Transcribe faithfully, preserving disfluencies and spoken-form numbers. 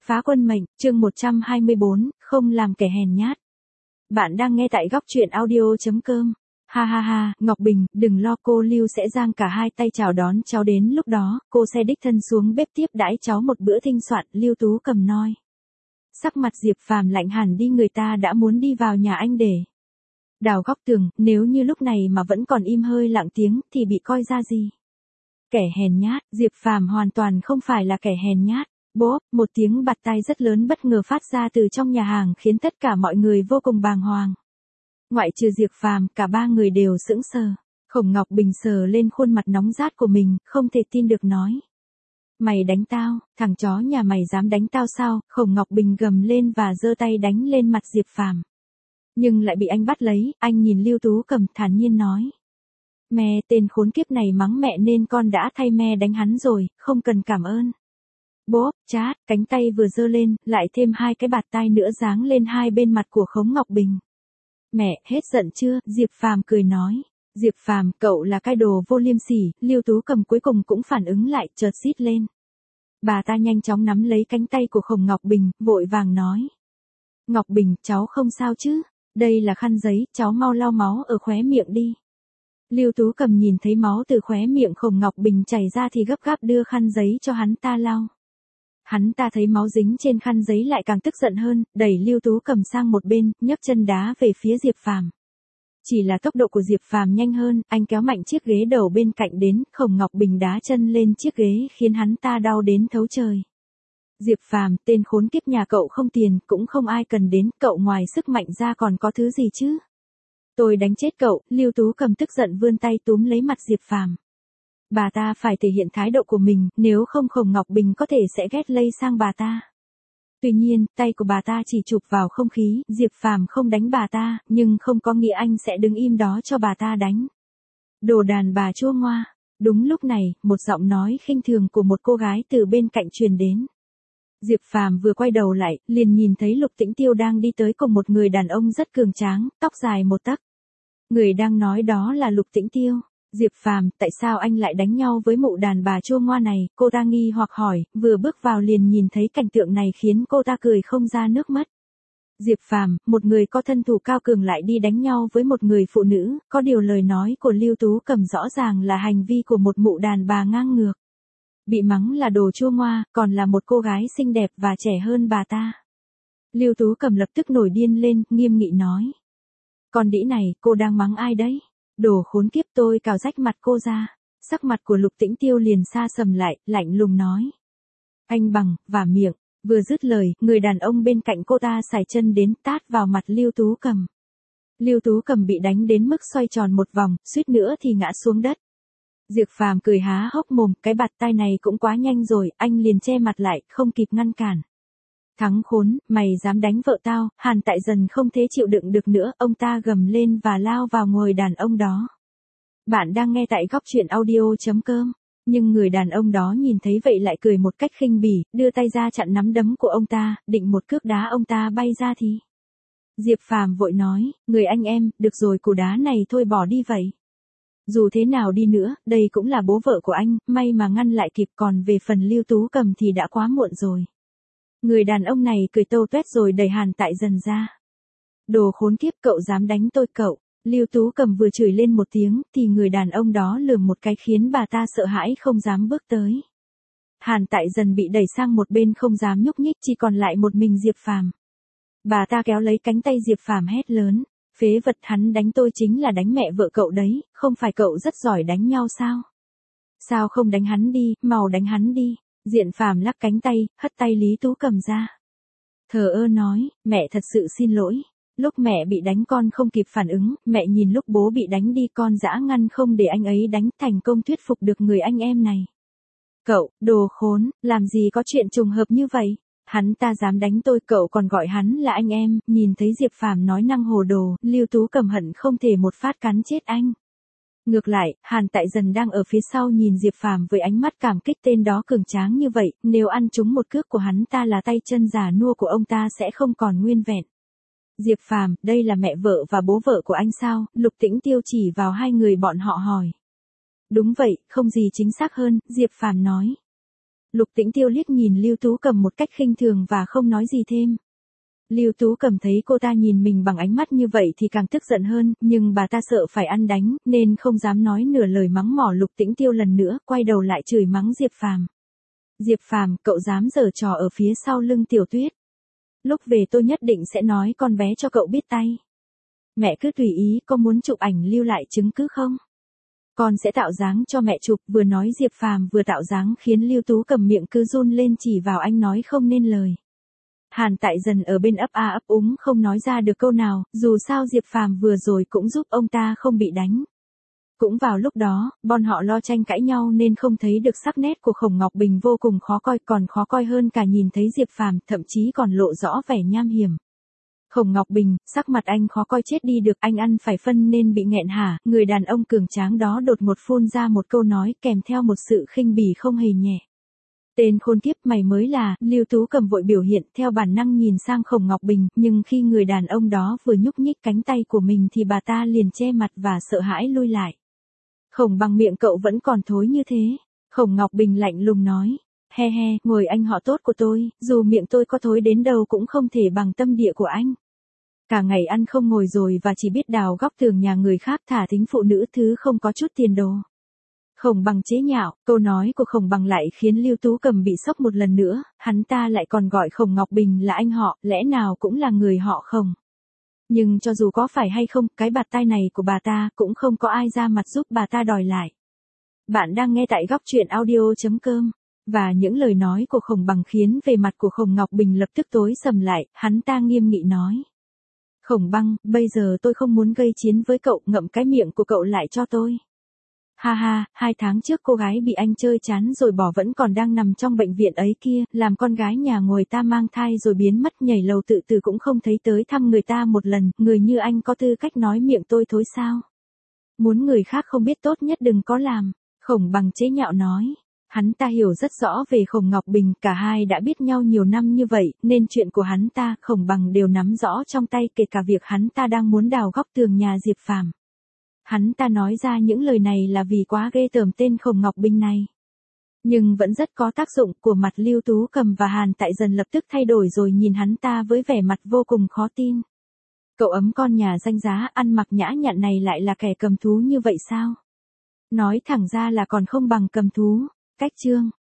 Phá quân mệnh, chương một trăm hai mươi bốn, không làm kẻ hèn nhát. Bạn đang nghe tại góc truyện audio.com. Ha ha ha, Ngọc Bình, đừng lo, cô Lưu sẽ giang cả hai tay chào đón cháu, đến lúc đó, cô sẽ đích thân xuống bếp tiếp đãi cháu một bữa thịnh soạn, Lưu Tú Cầm nói. Sắc mặt Diệp Phàm lạnh hẳn đi, người ta đã muốn đi vào nhà anh để đào góc tường, nếu như lúc này mà vẫn còn im hơi lặng tiếng thì bị coi ra gì? Kẻ hèn nhát, Diệp Phàm hoàn toàn không phải là kẻ hèn nhát. Bốp, một tiếng bạt tai rất lớn bất ngờ phát ra từ trong nhà hàng khiến tất cả mọi người vô cùng bàng hoàng. Ngoại trừ Diệp Phàm, cả ba người đều sững sờ. Khổng Ngọc Bình sờ lên khuôn mặt nóng rát của mình, không thể tin được nói. Mày đánh tao, thằng chó nhà mày dám đánh tao sao? Khổng Ngọc Bình gầm lên và giơ tay đánh lên mặt Diệp Phàm. Nhưng lại bị anh bắt lấy, anh nhìn Lưu Tú Cầm thản nhiên nói. Mẹ, tên khốn kiếp này mắng mẹ nên con đã thay mẹ đánh hắn rồi, không cần cảm ơn. Bốp, chát, cánh tay vừa giơ lên, lại thêm hai cái bạt tai nữa giáng lên hai bên mặt của Khổng Ngọc Bình. Mẹ, hết giận chưa? Diệp Phàm cười nói. Diệp Phàm, cậu là cái đồ vô liêm sỉ. Lưu Tú Cầm cuối cùng cũng phản ứng lại, chợt xít lên. Bà ta nhanh chóng nắm lấy cánh tay của Khổng Ngọc Bình, vội vàng nói. Ngọc Bình, cháu không sao chứ? Đây là khăn giấy, cháu mau lau máu ở khóe miệng đi. Lưu Tú Cầm nhìn thấy máu từ khóe miệng Khổng Ngọc Bình chảy ra thì gấp gáp đưa khăn giấy cho hắn ta lau. Hắn ta thấy máu dính trên khăn giấy lại càng tức giận hơn, đẩy Lưu Tú Cầm sang một bên, nhấc chân đá về phía Diệp Phàm. Chỉ là tốc độ của Diệp Phàm nhanh hơn, anh kéo mạnh chiếc ghế đầu bên cạnh đến, Khổng Ngọc Bình đá chân lên chiếc ghế khiến hắn ta đau đến thấu trời. Diệp Phàm, tên khốn kiếp nhà cậu không tiền, cũng không ai cần đến, cậu ngoài sức mạnh ra còn có thứ gì chứ? Tôi đánh chết cậu. Lưu Tú Cầm tức giận vươn tay túm lấy mặt Diệp Phàm. Bà ta phải thể hiện thái độ của mình, nếu không Khổng Ngọc Bình có thể sẽ ghét lây sang bà ta. Tuy nhiên, tay của bà ta chỉ chụp vào không khí, Diệp Phàm không đánh bà ta, nhưng không có nghĩa anh sẽ đứng im đó cho bà ta đánh. Đồ đàn bà chua ngoa. Đúng lúc này, một giọng nói khinh thường của một cô gái từ bên cạnh truyền đến. Diệp Phàm vừa quay đầu lại, liền nhìn thấy Lục Tĩnh Tiêu đang đi tới cùng một người đàn ông rất cường tráng, tóc dài một tấc. Người đang nói đó là Lục Tĩnh Tiêu. Diệp Phàm, tại sao anh lại đánh nhau với mụ đàn bà chua ngoa này? Cô ta nghi hoặc hỏi, vừa bước vào liền nhìn thấy cảnh tượng này khiến cô ta cười không ra nước mắt. Diệp Phàm, một người có thân thủ cao cường lại đi đánh nhau với một người phụ nữ, có điều lời nói của Lưu Tú Cầm rõ ràng là hành vi của một mụ đàn bà ngang ngược. Bị mắng là đồ chua ngoa, còn là một cô gái xinh đẹp và trẻ hơn bà ta. Lưu Tú Cầm lập tức nổi điên lên, nghiêm nghị nói. Con đĩ này, cô đang mắng ai đấy? Đồ khốn kiếp, tôi cào rách mặt cô ra. Sắc mặt của Lục Tĩnh Tiêu liền sa sầm lại, lạnh lùng nói. Anh bằng, và miệng. Vừa dứt lời, người đàn ông bên cạnh cô ta sải chân đến tát vào mặt Lưu Tú Cầm. Lưu Tú Cầm bị đánh đến mức xoay tròn một vòng, suýt nữa thì ngã xuống đất. Diệp Phàm cười há hốc mồm, cái bạt tai này cũng quá nhanh rồi, anh liền che mặt lại, không kịp ngăn cản. Thắng khốn, mày dám đánh vợ tao? Hàn Tại Dần không thể chịu đựng được nữa, ông ta gầm lên và lao vào người đàn ông đó. Bạn đang nghe tại góc truyện audio.com. Nhưng người đàn ông đó nhìn thấy vậy lại cười một cách khinh bỉ, đưa tay ra chặn nắm đấm của ông ta, định một cước đá ông ta bay ra thì. Diệp Phàm vội nói, người anh em, được rồi, cú đá này thôi bỏ đi vậy. Dù thế nào đi nữa, đây cũng là bố vợ của anh, may mà ngăn lại kịp, còn về phần Lưu Tú Cầm thì đã quá muộn rồi. Người đàn ông này cười tâu tuét rồi đẩy Hàn Tại Dần ra. Đồ khốn kiếp, cậu dám đánh tôi cậu? Lưu Tú Cầm vừa chửi lên một tiếng, thì người đàn ông đó lườm một cái khiến bà ta sợ hãi không dám bước tới. Hàn Tại Dần bị đẩy sang một bên không dám nhúc nhích, chỉ còn lại một mình Diệp Phàm. Bà ta kéo lấy cánh tay Diệp Phàm hét lớn. Phế vật, hắn đánh tôi chính là đánh mẹ vợ cậu đấy, không phải cậu rất giỏi đánh nhau sao? Sao không đánh hắn đi, mau đánh hắn đi. Diện Phàm lắc cánh tay, hất tay Lý Tú Cầm ra. Thờ ơ nói, mẹ thật sự xin lỗi. Lúc mẹ bị đánh con không kịp phản ứng, mẹ nhìn lúc bố bị đánh đi con dã ngăn không để anh ấy đánh, thành công thuyết phục được người anh em này. Cậu, đồ khốn, làm gì có chuyện trùng hợp như vậy? Hắn ta dám đánh tôi, cậu còn gọi hắn là anh em? Nhìn thấy Diệp Phàm nói năng hồ đồ, Lưu Tú Cầm hận không thể một phát cắn chết anh. Ngược lại, Hàn Tại Dần đang ở phía sau nhìn Diệp Phàm với ánh mắt cảm kích, tên đó cường tráng như vậy, nếu ăn trúng một cước của hắn ta là tay chân già nua của ông ta sẽ không còn nguyên vẹn. Diệp Phàm, đây là mẹ vợ và bố vợ của anh sao? Lục Tĩnh Tiêu chỉ vào hai người bọn họ hỏi. Đúng vậy, không gì chính xác hơn, Diệp Phàm nói. Lục Tĩnh Tiêu liếc nhìn Lưu Tú Cầm một cách khinh thường và không nói gì thêm. Lưu Tú Cầm thấy cô ta nhìn mình bằng ánh mắt như vậy thì càng tức giận hơn, nhưng bà ta sợ phải ăn đánh, nên không dám nói nửa lời mắng mỏ Lục Tĩnh Tiêu lần nữa, quay đầu lại chửi mắng Diệp Phàm. Diệp Phàm, cậu dám giở trò ở phía sau lưng Tiểu Tuyết. Lúc về tôi nhất định sẽ nói con bé cho cậu biết tay. Mẹ cứ tùy ý, có muốn chụp ảnh lưu lại chứng cứ không? Con sẽ tạo dáng cho mẹ chụp. Vừa nói Diệp Phàm vừa tạo dáng khiến Lưu Tú Cầm miệng cứ run lên chỉ vào anh nói không nên lời. Hàn Tại Dần ở bên ấp a ấp úng không nói ra được câu nào, dù sao Diệp Phàm vừa rồi cũng giúp ông ta không bị đánh. Cũng vào lúc đó, bọn họ lo tranh cãi nhau nên không thấy được sắc nét của Khổng Ngọc Bình vô cùng khó coi, còn khó coi hơn cả nhìn thấy Diệp Phàm, thậm chí còn lộ rõ vẻ nham hiểm. Khổng Ngọc Bình, sắc mặt anh khó coi chết đi được, anh ăn phải phân nên bị nghẹn hả? Người đàn ông cường tráng đó đột ngột phun ra một câu nói kèm theo một sự khinh bỉ không hề nhẹ. Tên khốn kiếp, mày mới là. Lưu Tú Cầm vội biểu hiện theo bản năng nhìn sang Khổng Ngọc Bình, nhưng khi người đàn ông đó vừa nhúc nhích cánh tay của mình thì bà ta liền che mặt và sợ hãi lui lại. Khổng Bằng, miệng cậu vẫn còn thối như thế. Khổng Ngọc Bình lạnh lùng nói. He he, ngồi anh họ tốt của tôi, dù miệng tôi có thối đến đâu cũng không thể bằng tâm địa của anh. Cả ngày ăn không ngồi rồi và chỉ biết đào góc tường nhà người khác, thả thính phụ nữ thứ không có chút tiền đồ. Khổng Bằng chế nhạo, câu nói của Khổng Bằng lại khiến Lưu Tú Cầm bị sốc một lần nữa, hắn ta lại còn gọi Khổng Ngọc Bình là anh họ, lẽ nào cũng là người họ Khổng. Nhưng cho dù có phải hay không, cái bạt tai này của bà ta cũng không có ai ra mặt giúp bà ta đòi lại. Bạn đang nghe tại góc truyện audio chấm com. Và những lời nói của Khổng Bằng khiến về mặt của Khổng Ngọc Bình lập tức tối sầm lại, hắn ta nghiêm nghị nói. Khổng Băng, bây giờ tôi không muốn gây chiến với cậu, ngậm cái miệng của cậu lại cho tôi. Ha ha, hai tháng trước cô gái bị anh chơi chán rồi bỏ vẫn còn đang nằm trong bệnh viện ấy kia, làm con gái nhà người ta mang thai rồi biến mất, nhảy lầu tự tử cũng không thấy tới thăm người ta một lần, người như anh có tư cách nói miệng tôi thối sao? Muốn người khác không biết tốt nhất đừng có làm. Khổng Bằng chế nhạo nói. Hắn ta hiểu rất rõ về Khổng Ngọc Bình, cả hai đã biết nhau nhiều năm như vậy, nên chuyện của hắn ta, Khổng Bằng đều nắm rõ trong tay, kể cả việc hắn ta đang muốn đào góc tường nhà Diệp Phàm. Hắn ta nói ra những lời này là vì quá ghê tởm tên Khổng Ngọc Bình này. Nhưng vẫn rất có tác dụng, của mặt Lưu Tú Cầm và Hàn Tại Dần lập tức thay đổi rồi nhìn hắn ta với vẻ mặt vô cùng khó tin. Cậu ấm con nhà danh giá ăn mặc nhã nhặn này lại là kẻ cầm thú như vậy sao? Nói thẳng ra là còn không bằng cầm thú. Cách chương